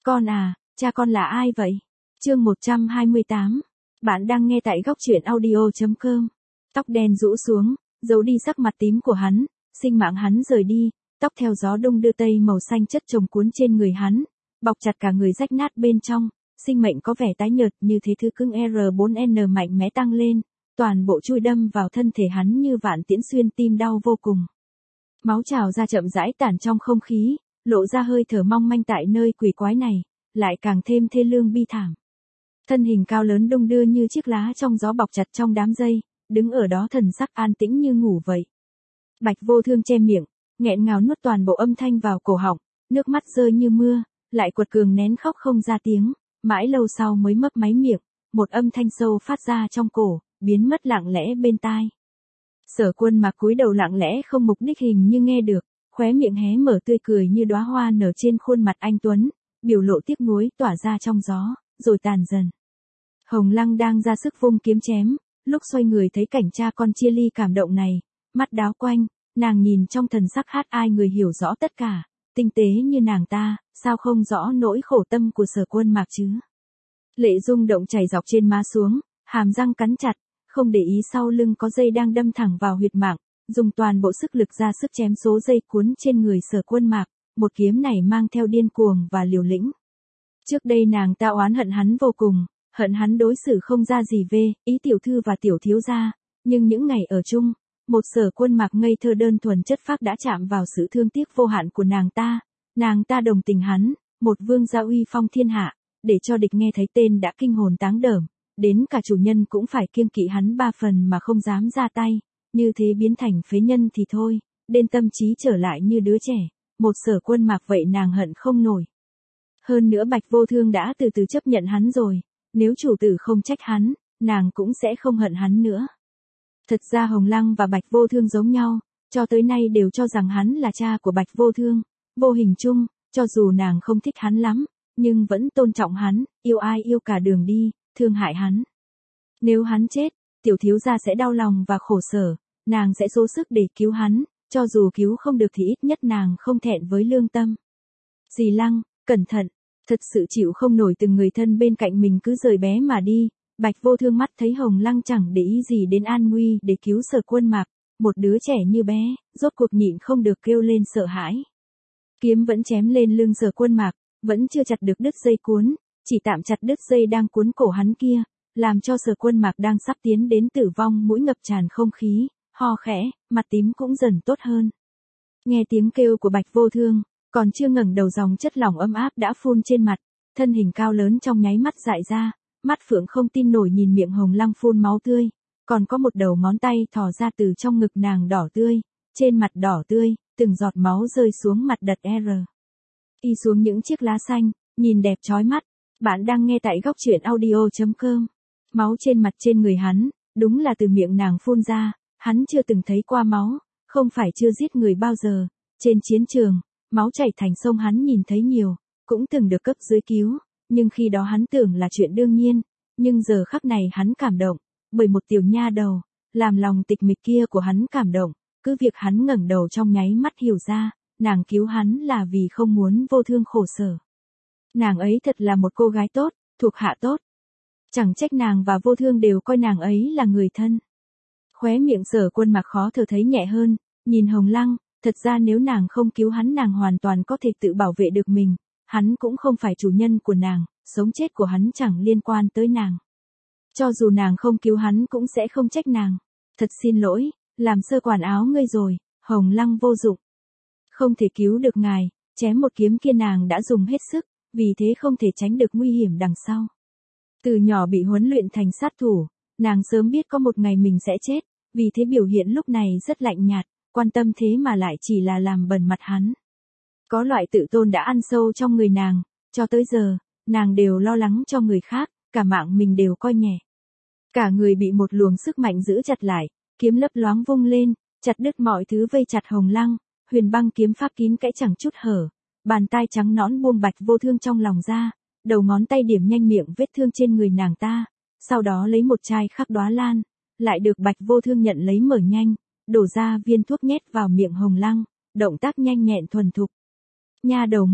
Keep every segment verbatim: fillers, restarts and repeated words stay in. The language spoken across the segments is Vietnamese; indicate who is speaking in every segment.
Speaker 1: Con à, cha con là ai vậy? Chương một trăm hai mươi tám. Bạn đang nghe tại góc truyện audio chấm com. Tóc đen rũ xuống, giấu đi sắc mặt tím của hắn, sinh mạng hắn rời đi, tóc theo gió đung đưa tây màu xanh chất chồng cuốn trên người hắn, bọc chặt cả người rách nát bên trong, sinh mệnh có vẻ tái nhợt như thế thứ cứng R bốn N mạnh mẽ tăng lên, toàn bộ chui đâm vào thân thể hắn như vạn tiễn xuyên tim đau vô cùng. Máu trào ra chậm rãi tản trong không khí, lộ ra hơi thở mong manh tại nơi quỷ quái này, lại càng thêm thê lương bi thảm. Thân hình cao lớn đung đưa như chiếc lá trong gió bọc chặt trong đám dây, đứng ở đó thần sắc an tĩnh như ngủ vậy. Bạch Vô Thương che miệng, nghẹn ngào nuốt toàn bộ âm thanh vào cổ họng, nước mắt rơi như mưa, lại quật cường nén khóc không ra tiếng, mãi lâu sau mới mấp máy miệng, một âm thanh sâu phát ra trong cổ, biến mất lặng lẽ bên tai. Sở Quân Mạc cúi đầu lặng lẽ không mục đích hình như nghe được, khóe miệng hé mở tươi cười như đóa hoa nở trên khuôn mặt anh tuấn, biểu lộ tiếc nuối tỏa ra trong gió, rồi tàn dần. Hồng Lăng đang ra sức vung kiếm chém, lúc xoay người thấy cảnh cha con chia ly cảm động này, mắt đáo quanh, nàng nhìn trong thần sắc hát ai người hiểu rõ tất cả, tinh tế như nàng ta, sao không rõ nỗi khổ tâm của Sở Quân Mạc chứ. Lệ rung động chảy dọc trên má xuống, hàm răng cắn chặt, không để ý sau lưng có dây đang đâm thẳng vào huyệt mạng, dùng toàn bộ sức lực ra sức chém số dây cuốn trên người Sở Quân Mạc, một kiếm này mang theo điên cuồng và liều lĩnh. Trước đây nàng ta oán hận hắn vô cùng, hận hắn đối xử không ra gì về ý tiểu thư và tiểu thiếu gia, nhưng những ngày ở chung, một Sở Quân Mạc ngây thơ đơn thuần chất phác đã chạm vào sự thương tiếc vô hạn của nàng ta, nàng ta đồng tình hắn, một vương gia uy phong thiên hạ, để cho địch nghe thấy tên đã kinh hồn táng đởm, đến cả chủ nhân cũng phải kiêng kỵ hắn ba phần mà không dám ra tay, như thế biến thành phế nhân thì thôi, đến tâm trí trở lại như đứa trẻ, một Sở Quân Mạc vậy nàng hận không nổi. Hơn nữa Bạch Vô Thương đã từ từ chấp nhận hắn rồi, nếu chủ tử không trách hắn, nàng cũng sẽ không hận hắn nữa. Thật ra Hồng Lăng và Bạch Vô Thương giống nhau, cho tới nay đều cho rằng hắn là cha của Bạch Vô Thương, vô hình chung, cho dù nàng không thích hắn lắm, nhưng vẫn tôn trọng hắn, yêu ai yêu cả đường đi, thương hại hắn. Nếu hắn chết, tiểu thiếu gia sẽ đau lòng và khổ sở, nàng sẽ cố sức để cứu hắn, cho dù cứu không được thì ít nhất nàng không thẹn với lương tâm. Dì Lăng, cẩn thận, thật sự chịu không nổi từng người thân bên cạnh mình cứ rời bé mà đi. Bạch Vô Thương mắt thấy Hồng Lăng chẳng để ý gì đến an nguy để cứu Sở Quân Mạc, một đứa trẻ như bé, rốt cuộc nhịn không được kêu lên sợ hãi. Kiếm vẫn chém lên lưng Sở Quân Mạc, vẫn chưa chặt được đứt dây cuốn, chỉ tạm chặt đứt dây đang cuốn cổ hắn kia, làm cho Sở Quân Mạc đang sắp tiến đến tử vong mũi ngập tràn không khí, ho khẽ, mặt tím cũng dần tốt hơn. Nghe tiếng kêu của Bạch Vô Thương, còn chưa ngẩng đầu dòng chất lỏng ấm áp đã phun trên mặt, thân hình cao lớn trong nháy mắt dại ra, mắt phượng không tin nổi nhìn miệng Hồng Lăng phun máu tươi, còn có một đầu ngón tay thò ra từ trong ngực nàng đỏ tươi, trên mặt đỏ tươi, từng giọt máu rơi xuống mặt đất R. Y xuống những chiếc lá xanh, nhìn đẹp chói mắt. Bạn đang nghe tại góc truyện audio chấm com. Máu trên mặt trên người hắn, đúng là từ miệng nàng phun ra, hắn chưa từng thấy qua máu, không phải chưa giết người bao giờ. Trên chiến trường, máu chảy thành sông hắn nhìn thấy nhiều, cũng từng được cấp dưới cứu, nhưng khi đó hắn tưởng là chuyện đương nhiên, nhưng giờ khắc này hắn cảm động, bởi một tiểu nha đầu, làm lòng tịch mịch kia của hắn cảm động, cứ việc hắn ngẩng đầu trong nháy mắt hiểu ra, nàng cứu hắn là vì không muốn Vô Thương khổ sở. Nàng ấy thật là một cô gái tốt, thuộc hạ tốt. Chẳng trách nàng và Vô Thương đều coi nàng ấy là người thân. Khóe miệng Sở Quân Mạc khó thở thấy nhẹ hơn, nhìn Hồng Lăng, thật ra nếu nàng không cứu hắn nàng hoàn toàn có thể tự bảo vệ được mình, hắn cũng không phải chủ nhân của nàng, sống chết của hắn chẳng liên quan tới nàng. Cho dù nàng không cứu hắn cũng sẽ không trách nàng. Thật xin lỗi, làm sơ quản áo ngươi rồi, Hồng Lăng vô dụng. Không thể cứu được ngài, chém một kiếm kia nàng đã dùng hết sức, vì thế không thể tránh được nguy hiểm đằng sau. Từ nhỏ bị huấn luyện thành sát thủ, nàng sớm biết có một ngày mình sẽ chết, vì thế biểu hiện lúc này rất lạnh nhạt, quan tâm thế mà lại chỉ là làm bẩn mặt hắn. Có loại tự tôn đã ăn sâu trong người nàng, cho tới giờ, nàng đều lo lắng cho người khác, cả mạng mình đều coi nhẹ. Cả người bị một luồng sức mạnh giữ chặt lại, kiếm lấp loáng vung lên, chặt đứt mọi thứ vây chặt Hồng Lăng, huyền băng kiếm pháp kín kẽ chẳng chút hở, bàn tay trắng nõn buông Bạch Vô Thương trong lòng ra, đầu ngón tay điểm nhanh miệng vết thương trên người nàng ta, sau đó lấy một chai khắc đóa lan, lại được Bạch Vô Thương nhận lấy mở nhanh, đổ ra viên thuốc nhét vào miệng Hồng Lăng, động tác nhanh nhẹn thuần thục. Nha đầu ngốc,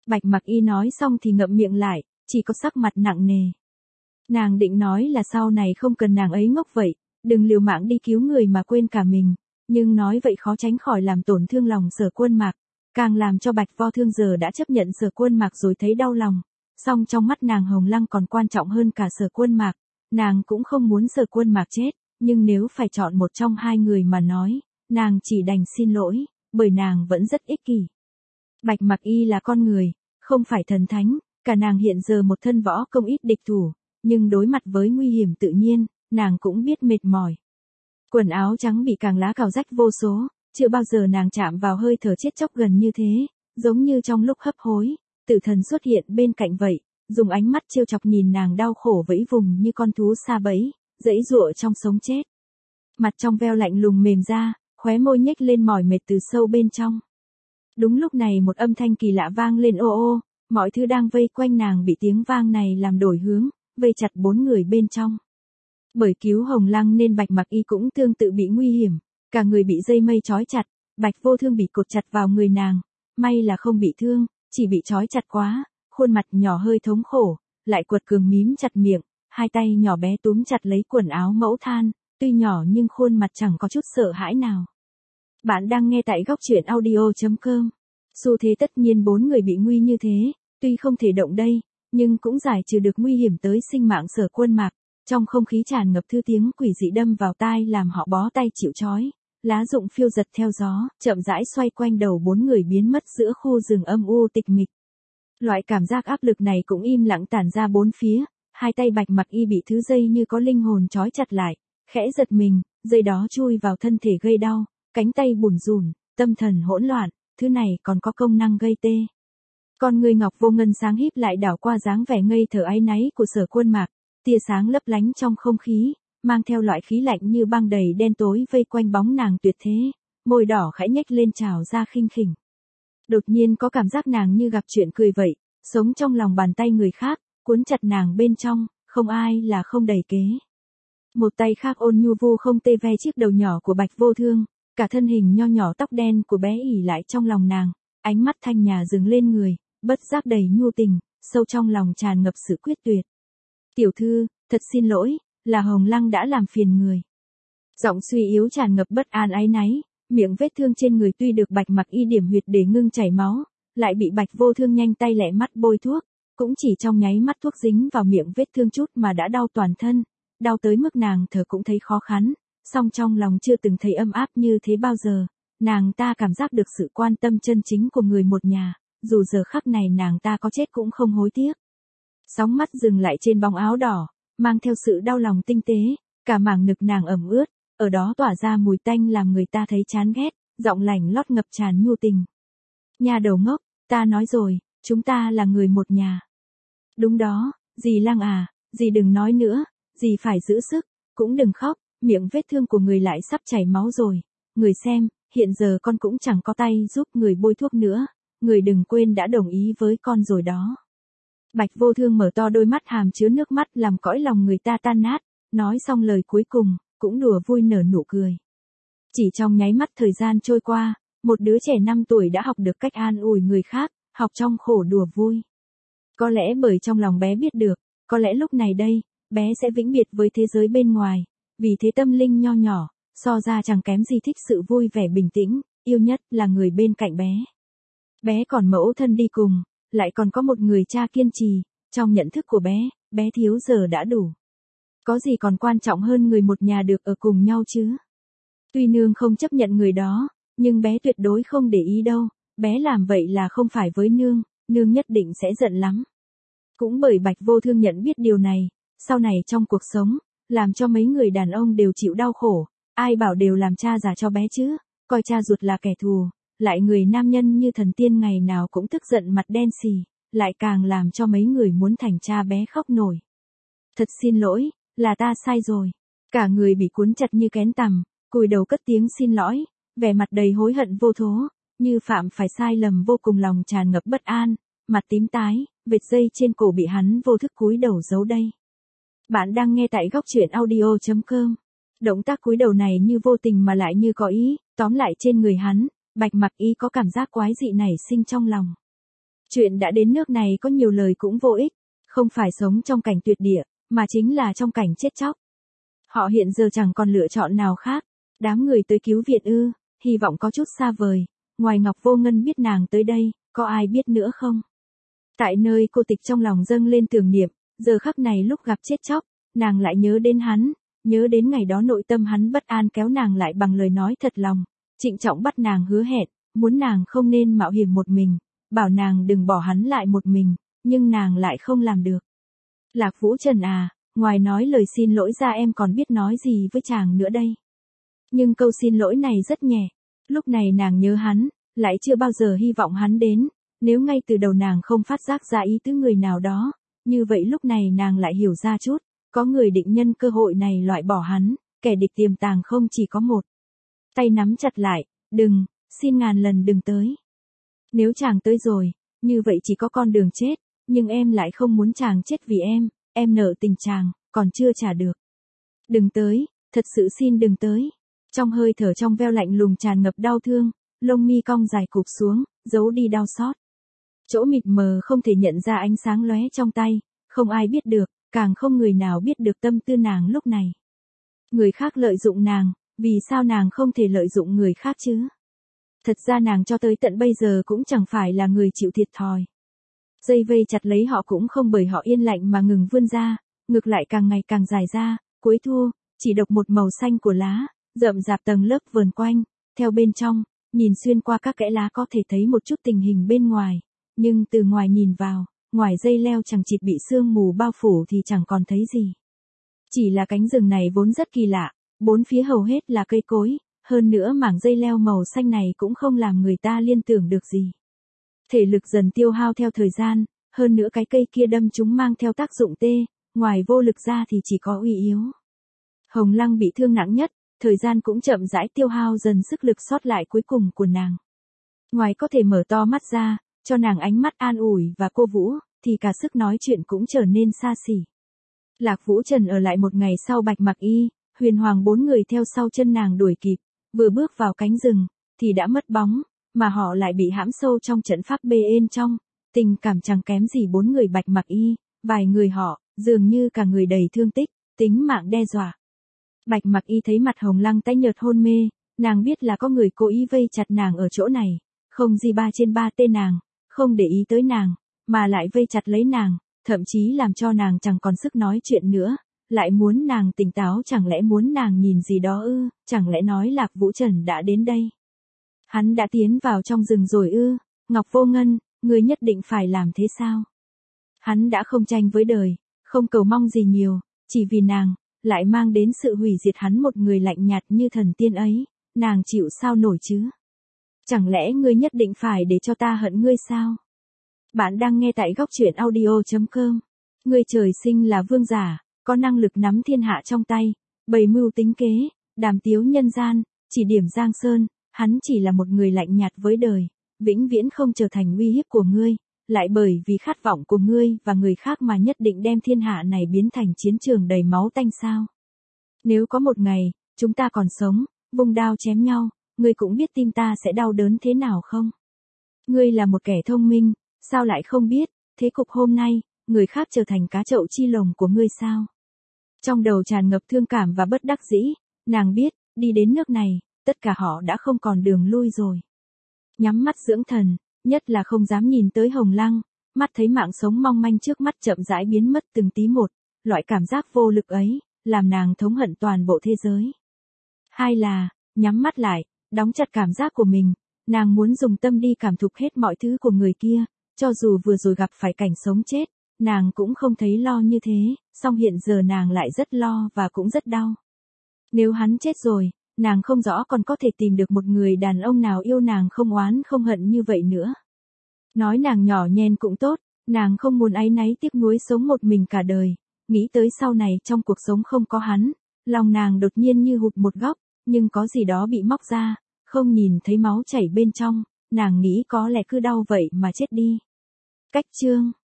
Speaker 1: Bạch Mặc Y nói xong thì ngậm miệng lại, chỉ có sắc mặt nặng nề. Nàng định nói là sau này không cần nàng ấy ngốc vậy, đừng liều mạng đi cứu người mà quên cả mình, nhưng nói vậy khó tránh khỏi làm tổn thương lòng Sở Quân Mạc, càng làm cho Bạch Vô Thương giờ đã chấp nhận Sở Quân Mạc rồi thấy đau lòng, song trong mắt nàng Hồng Lăng còn quan trọng hơn cả Sở Quân Mạc, nàng cũng không muốn Sở Quân Mạc chết, nhưng nếu phải chọn một trong hai người mà nói, nàng chỉ đành xin lỗi, bởi nàng vẫn rất ích kỷ. Bạch Mặc Y là con người, không phải thần thánh, cả nàng hiện giờ một thân võ công ít địch thủ, nhưng đối mặt với nguy hiểm tự nhiên, nàng cũng biết mệt mỏi. Quần áo trắng bị càng lá cào rách vô số, chưa bao giờ nàng chạm vào hơi thở chết chóc gần như thế, giống như trong lúc hấp hối, tử thần xuất hiện bên cạnh vậy, dùng ánh mắt trêu chọc nhìn nàng đau khổ vẫy vùng như con thú sa bẫy, giãy giụa trong sống chết. Mặt trong veo lạnh lùng mềm ra, khóe môi nhếch lên mỏi mệt từ sâu bên trong. Đúng lúc này một âm thanh kỳ lạ vang lên ô ô, mọi thứ đang vây quanh nàng bị tiếng vang này làm đổi hướng, vây chặt bốn người bên trong. Bởi cứu Hồng Lăng nên Bạch Mặc Y cũng tương tự bị nguy hiểm, cả người bị dây mây trói chặt, Bạch Vô Thương bị cột chặt vào người nàng, may là không bị thương, chỉ bị trói chặt quá, khuôn mặt nhỏ hơi thống khổ, lại quật cường mím chặt miệng, hai tay nhỏ bé túm chặt lấy quần áo mẫu than, tuy nhỏ nhưng khuôn mặt chẳng có chút sợ hãi nào. Bạn đang nghe tại góc truyện audio chấm com. Xu thế tất nhiên bốn người bị nguy như thế, tuy không thể động đây, nhưng cũng giải trừ được nguy hiểm tới sinh mạng Sở Quân Mạc. Trong không khí tràn ngập thư tiếng quỷ dị đâm vào tai làm họ bó tay chịu trói, lá rụng phiêu giật theo gió, chậm rãi xoay quanh đầu bốn người biến mất giữa khu rừng âm u tịch mịch. Loại cảm giác áp lực này cũng im lặng tản ra bốn phía, hai tay Bạch Mặc Y bị thứ dây như có linh hồn trói chặt lại, khẽ giật mình, dây đó chui vào thân thể gây đau, cánh tay bủn rủn, tâm thần hỗn loạn, thứ này còn có công năng gây tê. Con người Ngọc Vô Ngân sáng híp lại đảo qua dáng vẻ ngây thở áy náy của Sở Quân Mạc, tia sáng lấp lánh trong không khí, mang theo loại khí lạnh như băng đầy đen tối vây quanh bóng nàng tuyệt thế, môi đỏ khẽ nhếch lên trào ra khinh khỉnh. Đột nhiên có cảm giác nàng như gặp chuyện cười vậy, sống trong lòng bàn tay người khác, cuốn chặt nàng bên trong, không ai là không đầy kế. Một tay khác ôn nhu vu không tê ve chiếc đầu nhỏ của Bạch Vô Thương, cả thân hình nho nhỏ tóc đen của bé ỉ lại trong lòng nàng, ánh mắt thanh nhã dừng lên người, bất giác đầy nhu tình, sâu trong lòng tràn ngập sự quyết tuyệt. Tiểu thư, thật xin lỗi, là Hồng Lăng đã làm phiền người. Giọng suy yếu tràn ngập bất an áy náy, miệng vết thương trên người tuy được Bạch Mặc Y điểm huyệt để ngưng chảy máu, lại bị Bạch Vô Thương nhanh tay lẹ mắt bôi thuốc, cũng chỉ trong nháy mắt thuốc dính vào miệng vết thương chút mà đã đau toàn thân, đau tới mức nàng thở cũng thấy khó khăn, song trong lòng chưa từng thấy ấm áp như thế bao giờ, nàng ta cảm giác được sự quan tâm chân chính của người một nhà, dù giờ khắc này nàng ta có chết cũng không hối tiếc. Sóng mắt dừng lại trên bóng áo đỏ, mang theo sự đau lòng tinh tế, cả mảng ngực nàng ẩm ướt, ở đó tỏa ra mùi tanh làm người ta thấy chán ghét, giọng lạnh lót ngập tràn nhu tình. Nhà đầu ngốc, ta nói rồi, chúng ta là người một nhà. Đúng đó, dì Lăng à, dì đừng nói nữa, dì phải giữ sức, cũng đừng khóc, miệng vết thương của người lại sắp chảy máu rồi. Người xem, hiện giờ con cũng chẳng có tay giúp người bôi thuốc nữa, người đừng quên đã đồng ý với con rồi đó. Bạch Vô Thương mở to đôi mắt hàm chứa nước mắt làm cõi lòng người ta tan nát, nói xong lời cuối cùng, cũng đùa vui nở nụ cười. Chỉ trong nháy mắt thời gian trôi qua, một đứa trẻ năm tuổi đã học được cách an ủi người khác, học trong khổ đùa vui. Có lẽ bởi trong lòng bé biết được, có lẽ lúc này đây, bé sẽ vĩnh biệt với thế giới bên ngoài, vì thế tâm linh nho nhỏ, so ra chẳng kém gì thích sự vui vẻ bình tĩnh, yêu nhất là người bên cạnh bé. Bé còn mẫu thân đi cùng, lại còn có một người cha kiên trì, trong nhận thức của bé, bé thiếu giờ đã đủ. Có gì còn quan trọng hơn người một nhà được ở cùng nhau chứ? Tuy nương không chấp nhận người đó, nhưng bé tuyệt đối không để ý đâu, bé làm vậy là không phải với nương, nương nhất định sẽ giận lắm. Cũng bởi Bạch Vô Thương nhận biết điều này, sau này trong cuộc sống, làm cho mấy người đàn ông đều chịu đau khổ, ai bảo đều làm cha già cho bé chứ, coi cha ruột là kẻ thù, lại người nam nhân như thần tiên ngày nào cũng tức giận mặt đen xì, lại càng làm cho mấy người muốn thành cha bé khóc nổi. Thật xin lỗi, là ta sai rồi. Cả người bị cuốn chặt như kén tằm, cúi đầu cất tiếng xin lỗi, vẻ mặt đầy hối hận vô thố, như phạm phải sai lầm vô cùng lòng tràn ngập bất an, mặt tím tái, vệt dây trên cổ bị hắn vô thức cúi đầu giấu đây. Bạn đang nghe tại góc truyện audio chấm com. Động tác cúi đầu này như vô tình mà lại như có ý, tóm lại trên người hắn, Bạch Mặc Y có cảm giác quái dị nảy sinh trong lòng. Chuyện đã đến nước này có nhiều lời cũng vô ích, không phải sống trong cảnh tuyệt địa, mà chính là trong cảnh chết chóc. Họ hiện giờ chẳng còn lựa chọn nào khác. Đám người tới cứu viện ư, hy vọng có chút xa vời, ngoài Ngọc Vô Ngân biết nàng tới đây, có ai biết nữa không? Tại nơi cô tịch trong lòng dâng lên tưởng niệm, giờ khắc này lúc gặp chết chóc, nàng lại nhớ đến hắn, nhớ đến ngày đó nội tâm hắn bất an kéo nàng lại bằng lời nói thật lòng, trịnh trọng bắt nàng hứa hẹn, muốn nàng không nên mạo hiểm một mình, bảo nàng đừng bỏ hắn lại một mình, nhưng nàng lại không làm được. Lạc Vũ Trần à, ngoài nói lời xin lỗi ra em còn biết nói gì với chàng nữa đây? Nhưng câu xin lỗi này rất nhẹ, lúc này nàng nhớ hắn, lại chưa bao giờ hy vọng hắn đến, nếu ngay từ đầu nàng không phát giác ra ý tứ người nào đó, như vậy lúc này nàng lại hiểu ra chút, có người định nhân cơ hội này loại bỏ hắn, kẻ địch tiềm tàng không chỉ có một. Tay nắm chặt lại, đừng, xin ngàn lần đừng tới. Nếu chàng tới rồi, như vậy chỉ có con đường chết, nhưng em lại không muốn chàng chết vì em, em nợ tình chàng, còn chưa trả được. Đừng tới, thật sự xin đừng tới. Trong hơi thở trong veo lạnh lùng tràn ngập đau thương, lông mi cong dài cụp xuống, giấu đi đau xót. Chỗ mịt mờ không thể nhận ra ánh sáng lóe trong tay, không ai biết được, càng không người nào biết được tâm tư nàng lúc này. Người khác lợi dụng nàng, vì sao nàng không thể lợi dụng người khác chứ? Thật ra nàng cho tới tận bây giờ cũng chẳng phải là người chịu thiệt thòi. Dây vây chặt lấy họ cũng không bởi họ yên lạnh mà ngừng vươn ra, ngược lại càng ngày càng dài ra, cuối thu, chỉ độc một màu xanh của lá, rậm rạp tầng lớp vờn quanh, theo bên trong, nhìn xuyên qua các kẽ lá có thể thấy một chút tình hình bên ngoài, nhưng từ ngoài nhìn vào, ngoài dây leo chẳng chịt bị sương mù bao phủ thì chẳng còn thấy gì. Chỉ là cánh rừng này vốn rất kỳ lạ, bốn phía hầu hết là cây cối, hơn nữa mảng dây leo màu xanh này cũng không làm người ta liên tưởng được gì. Thể lực dần tiêu hao theo thời gian, hơn nữa cái cây kia đâm chúng mang theo tác dụng tê, ngoài vô lực ra thì chỉ có uy yếu. Hồng Lăng bị thương nặng nhất, thời gian cũng chậm rãi tiêu hao dần sức lực sót lại cuối cùng của nàng. Ngoài có thể mở to mắt ra, cho nàng ánh mắt an ủi và cô vũ, thì cả sức nói chuyện cũng trở nên xa xỉ. Lạc Vũ Trần ở lại một ngày sau Bạch Mặc Y, Huyền Hoàng bốn người theo sau chân nàng đuổi kịp, vừa bước vào cánh rừng, thì đã mất bóng, mà họ lại bị hãm sâu trong trận pháp bên trong, tình cảm chẳng kém gì bốn người Bạch Mặc Y, vài người họ, dường như cả người đầy thương tích, tính mạng đe dọa. Bạch Mặc Y thấy mặt Hồng Lăng tái nhợt hôn mê, nàng biết là có người cố ý vây chặt nàng ở chỗ này, không gì ba trên ba tên nàng, không để ý tới nàng, mà lại vây chặt lấy nàng, thậm chí làm cho nàng chẳng còn sức nói chuyện nữa, lại muốn nàng tỉnh táo, chẳng lẽ muốn nàng nhìn gì đó ư, chẳng lẽ nói Lạc Vũ Trần đã đến đây. Hắn đã tiến vào trong rừng rồi ư, Ngọc Vô Ngân, người nhất định phải làm thế sao? Hắn đã không tranh với đời, không cầu mong gì nhiều, chỉ vì nàng, lại mang đến sự hủy diệt hắn một người lạnh nhạt như thần tiên ấy, nàng chịu sao nổi chứ? Chẳng lẽ ngươi nhất định phải để cho ta hận ngươi sao? Bạn đang nghe tại góc truyện audio chấm com. Ngươi trời sinh là vương giả, có năng lực nắm thiên hạ trong tay, bày mưu tính kế, đàm tiếu nhân gian, chỉ điểm giang sơn, hắn chỉ là một người lạnh nhạt với đời, vĩnh viễn không trở thành uy hiếp của ngươi, lại bởi vì khát vọng của ngươi và người khác mà nhất định đem thiên hạ này biến thành chiến trường đầy máu tanh sao? Nếu có một ngày, chúng ta còn sống, vung đao chém nhau, ngươi cũng biết tim ta sẽ đau đớn thế nào không? Ngươi là một kẻ thông minh, sao lại không biết, thế cục hôm nay, người khác trở thành cá chậu chi lồng của ngươi sao? Trong đầu tràn ngập thương cảm và bất đắc dĩ, nàng biết, đi đến nước này, tất cả họ đã không còn đường lui rồi. Nhắm mắt dưỡng thần, nhất là không dám nhìn tới Hồng Lăng, mắt thấy mạng sống mong manh trước mắt chậm rãi biến mất từng tí một, loại cảm giác vô lực ấy, làm nàng thống hận toàn bộ thế giới. Hai là, nhắm mắt lại, đóng chặt cảm giác của mình, nàng muốn dùng tâm đi cảm thụ hết mọi thứ của người kia, cho dù vừa rồi gặp phải cảnh sống chết, nàng cũng không thấy lo như thế, song hiện giờ nàng lại rất lo và cũng rất đau. Nếu hắn chết rồi, nàng không rõ còn có thể tìm được một người đàn ông nào yêu nàng không oán không hận như vậy nữa. Nói nàng nhỏ nhen cũng tốt, nàng không muốn áy náy tiếc nuối sống một mình cả đời, nghĩ tới sau này trong cuộc sống không có hắn, lòng nàng đột nhiên như hụt một góc, nhưng có gì đó bị móc ra, không nhìn thấy máu chảy bên trong, nàng nghĩ có lẽ cứ đau vậy mà chết đi. Cách chương